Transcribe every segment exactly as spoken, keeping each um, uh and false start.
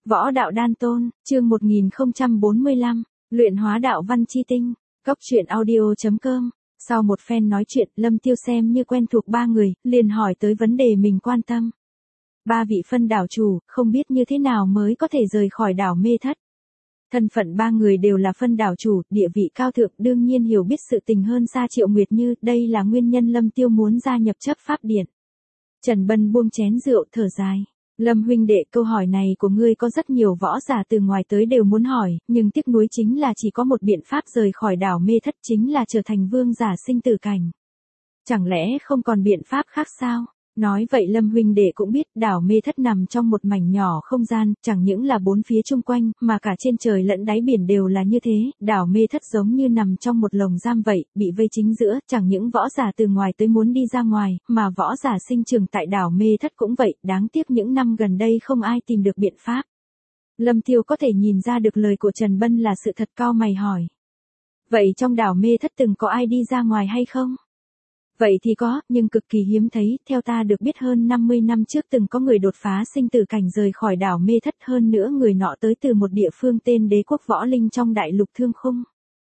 Võ đạo đan tôn, chương một nghìn không trăm bốn mươi lăm, luyện hóa đạo văn chi tinh, cốc truyện audio chấm com. Sau một phen nói chuyện, Lâm Tiêu xem như quen thuộc ba người, liền hỏi tới vấn đề mình quan tâm. Ba vị phân đảo chủ, không biết như thế nào mới có thể rời khỏi đảo Mê Thất. Thân phận ba người đều là phân đảo chủ, địa vị cao thượng, đương nhiên hiểu biết sự tình hơn xa Triệu Nguyệt Như, đây là nguyên nhân Lâm Tiêu muốn gia nhập chấp pháp điện. Trần Bân buông chén rượu thở dài. Lâm huynh đệ, câu hỏi này của ngươi có rất nhiều võ giả từ ngoài tới đều muốn hỏi, nhưng tiếc nuối chính là chỉ có một biện pháp rời khỏi đảo Mê Thất, chính là trở thành vương giả sinh tử cảnh. Chẳng lẽ không còn biện pháp khác sao? Nói vậy Lâm huynh đệ cũng biết đảo Mê Thất nằm trong một mảnh nhỏ không gian, chẳng những là bốn phía chung quanh, mà cả trên trời lẫn đáy biển đều là như thế, đảo Mê Thất giống như nằm trong một lồng giam vậy, bị vây chính giữa, chẳng những võ giả từ ngoài tới muốn đi ra ngoài, mà võ giả sinh trưởng tại đảo Mê Thất cũng vậy, đáng tiếc những năm gần đây không ai tìm được biện pháp. Lâm Tiêu có thể nhìn ra được lời của Trần Bân là sự thật, cau mày hỏi. Vậy trong đảo Mê Thất từng có ai đi ra ngoài hay không? Vậy thì có, nhưng cực kỳ hiếm thấy, theo ta được biết hơn năm mươi năm trước từng có người đột phá sinh tử cảnh rời khỏi đảo Mê Thất, hơn nữa người nọ tới từ một địa phương tên Đế Quốc Võ Linh trong đại lục Thương Khung.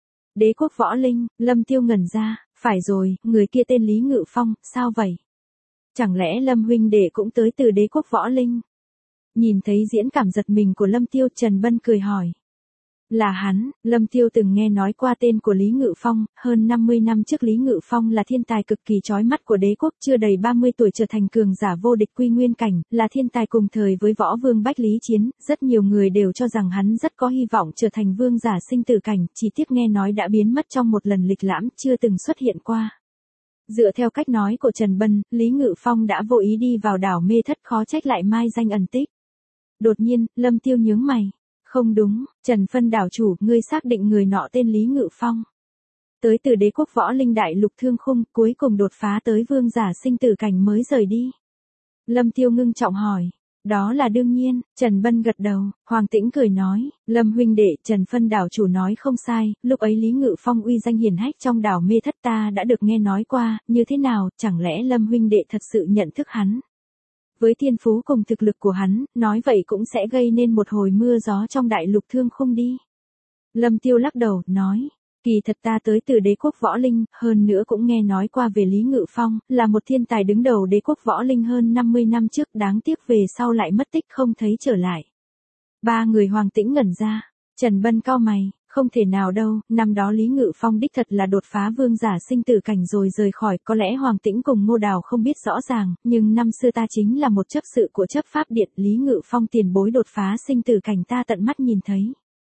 Đế Quốc Võ Linh, Lâm Tiêu ngẩn ra, phải rồi, người kia tên Lý Ngự Phong, sao vậy? Chẳng lẽ Lâm huynh đệ cũng tới từ Đế Quốc Võ Linh? Nhìn thấy diễn cảm giật mình của Lâm Tiêu, Trần Bân cười hỏi. Là hắn, Lâm Tiêu từng nghe nói qua tên của Lý Ngự Phong, hơn năm mươi năm trước Lý Ngự Phong là thiên tài cực kỳ chói mắt của đế quốc, chưa đầy ba mươi tuổi trở thành cường giả vô địch quy nguyên cảnh, là thiên tài cùng thời với võ vương Bách Lý Chiến, rất nhiều người đều cho rằng hắn rất có hy vọng trở thành vương giả sinh tử cảnh, chỉ tiếc nghe nói đã biến mất trong một lần lịch lãm, chưa từng xuất hiện qua. Dựa theo cách nói của Trần Bân, Lý Ngự Phong đã vô ý đi vào đảo Mê Thất, khó trách lại mai danh ẩn tích. Đột nhiên, Lâm Tiêu nhướng mày. Không đúng, Trần phân đảo chủ, ngươi xác định người nọ tên Lý Ngự Phong. Tới từ Đế Quốc Võ Linh đại lục Thương Khung, cuối cùng đột phá tới vương giả sinh tử cảnh mới rời đi. Lâm Tiêu ngưng trọng hỏi. Đó là đương nhiên, Trần Bân gật đầu, Hoàng Tĩnh cười nói, Lâm huynh đệ, Trần phân đảo chủ nói không sai, lúc ấy Lý Ngự Phong uy danh hiển hách trong đảo Mê Thất ta đã được nghe nói qua, như thế nào, chẳng lẽ Lâm huynh đệ thật sự nhận thức hắn? Với thiên phú cùng thực lực của hắn, nói vậy cũng sẽ gây nên một hồi mưa gió trong đại lục Thương Khung đi. Lâm Tiêu lắc đầu, nói, kỳ thật ta tới từ Đế Quốc Võ Linh, hơn nữa cũng nghe nói qua về Lý Ngự Phong, là một thiên tài đứng đầu Đế Quốc Võ Linh hơn năm mươi năm trước, đáng tiếc về sau lại mất tích không thấy trở lại. Ba người Hoàng Tĩnh ngẩn ra, Trần Bân cau mày, không thể nào đâu, năm đó Lý Ngự Phong đích thật là đột phá vương giả sinh tử cảnh rồi rời khỏi, có lẽ Hoàng Tĩnh cùng Ngô Đào không biết rõ ràng, nhưng năm xưa ta chính là một chấp sự của chấp pháp điện, Lý Ngự Phong tiền bối đột phá sinh tử cảnh ta tận mắt nhìn thấy.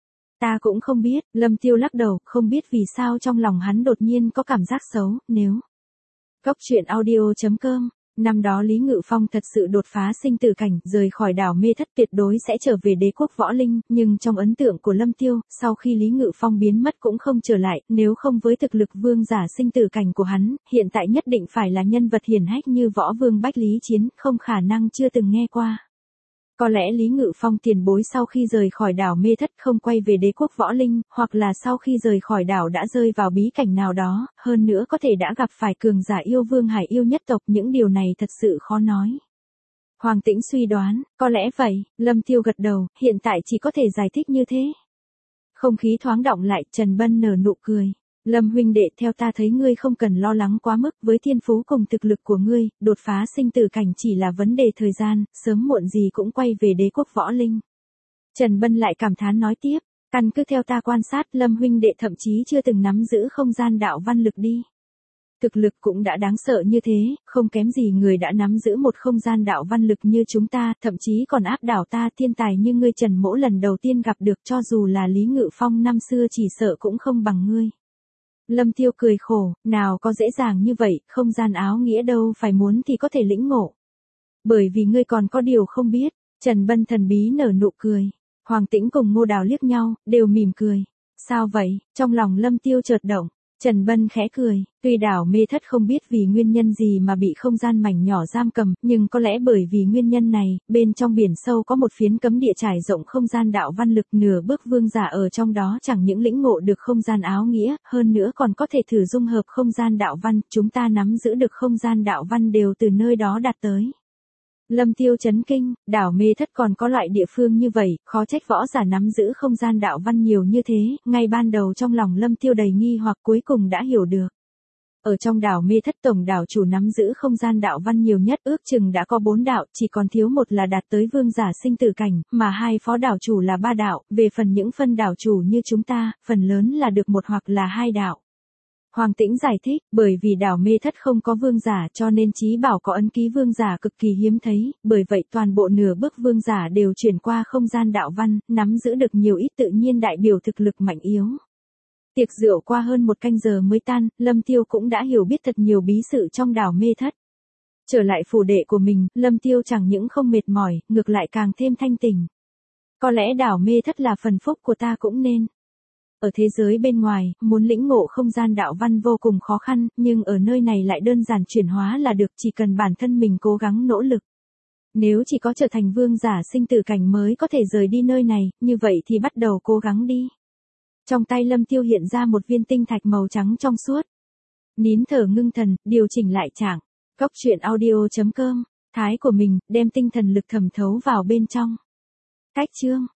Ta cũng không biết, Lâm Tiêu lắc đầu, không biết vì sao trong lòng hắn đột nhiên có cảm giác xấu, nếu. Cốc truyện audio chấm com. Năm đó Lý Ngự Phong thật sự đột phá sinh tử cảnh, rời khỏi đảo Mê Thất tuyệt đối sẽ trở về Đế Quốc Võ Linh, nhưng trong ấn tượng của Lâm Tiêu, sau khi Lý Ngự Phong biến mất cũng không trở lại, nếu không với thực lực vương giả sinh tử cảnh của hắn, hiện tại nhất định phải là nhân vật hiển hách như võ vương Bách Lý Chiến, không khả năng chưa từng nghe qua. Có lẽ Lý Ngự Phong tiền bối sau khi rời khỏi đảo Mê Thất không quay về Đế Quốc Võ Linh, hoặc là sau khi rời khỏi đảo đã rơi vào bí cảnh nào đó, hơn nữa có thể đã gặp phải cường giả yêu vương hải yêu nhất tộc, những điều này thật sự khó nói. Hoàng Tĩnh suy đoán, có lẽ vậy, Lâm Tiêu gật đầu, hiện tại chỉ có thể giải thích như thế. Không khí thoáng động lại, Trần Bân nở nụ cười. Lâm huynh đệ, theo ta thấy ngươi không cần lo lắng quá mức, với thiên phú cùng thực lực của ngươi, đột phá sinh tử cảnh chỉ là vấn đề thời gian, sớm muộn gì cũng quay về Đế Quốc Võ Linh. Trần Bân lại cảm thán nói tiếp, căn cứ theo ta quan sát, Lâm huynh đệ thậm chí chưa từng nắm giữ không gian đạo văn lực đi. Thực lực cũng đã đáng sợ như thế, không kém gì người đã nắm giữ một không gian đạo văn lực như chúng ta, thậm chí còn áp đảo ta, thiên tài như ngươi Trần Mỗ lần đầu tiên gặp được, cho dù là Lý Ngự Phong năm xưa chỉ sợ cũng không bằng ngươi. Lâm Tiêu cười khổ, nào có dễ dàng như vậy, không gian áo nghĩa đâu phải muốn thì có thể lĩnh ngộ. Bởi vì ngươi còn có điều không biết, Trần Bân thần bí nở nụ cười. Hoàng Tĩnh cùng Ngô Đào liếc nhau, đều mỉm cười. Sao vậy, trong lòng Lâm Tiêu chợt động. Trần Bân khẽ cười, tuy đảo Mê Thất không biết vì nguyên nhân gì mà bị không gian mảnh nhỏ giam cầm, nhưng có lẽ bởi vì nguyên nhân này, bên trong biển sâu có một phiến cấm địa trải rộng không gian đạo văn lực, nửa bước vương giả ở trong đó chẳng những lĩnh ngộ được không gian áo nghĩa, hơn nữa còn có thể thử dung hợp không gian đạo văn, chúng ta nắm giữ được không gian đạo văn đều từ nơi đó đạt tới. Lâm Tiêu chấn kinh, đảo Mê Thất còn có loại địa phương như vậy, khó trách võ giả nắm giữ không gian đạo văn nhiều như thế, ngay ban đầu trong lòng Lâm Tiêu đầy nghi hoặc cuối cùng đã hiểu được. Ở trong đảo Mê Thất tổng đảo chủ nắm giữ không gian đạo văn nhiều nhất ước chừng đã có bốn đạo, chỉ còn thiếu một là đạt tới vương giả sinh tử cảnh, mà hai phó đảo chủ là ba đạo, về phần những phân đảo chủ như chúng ta, phần lớn là được một hoặc là hai đạo. Hoàng Tĩnh giải thích, bởi vì đảo Mê Thất không có vương giả cho nên Chí Bảo có ấn ký vương giả cực kỳ hiếm thấy, bởi vậy toàn bộ nửa bước vương giả đều chuyển qua không gian đạo văn, nắm giữ được nhiều ít tự nhiên đại biểu thực lực mạnh yếu. Tiệc rượu qua hơn một canh giờ mới tan, Lâm Tiêu cũng đã hiểu biết thật nhiều bí sự trong đảo Mê Thất. Trở lại phủ đệ của mình, Lâm Tiêu chẳng những không mệt mỏi, ngược lại càng thêm thanh tỉnh. Có lẽ đảo Mê Thất là phần phúc của ta cũng nên. Ở thế giới bên ngoài, muốn lĩnh ngộ không gian đạo văn vô cùng khó khăn, nhưng ở nơi này lại đơn giản chuyển hóa là được, chỉ cần bản thân mình cố gắng nỗ lực. Nếu chỉ có trở thành vương giả sinh tử cảnh mới có thể rời đi nơi này, như vậy thì bắt đầu cố gắng đi. Trong tay Lâm Tiêu hiện ra một viên tinh thạch màu trắng trong suốt. Nín thở ngưng thần, điều chỉnh lại trạng. Cốc truyện audio chấm com, thái của mình, đem tinh thần lực thẩm thấu vào bên trong. Cách chương.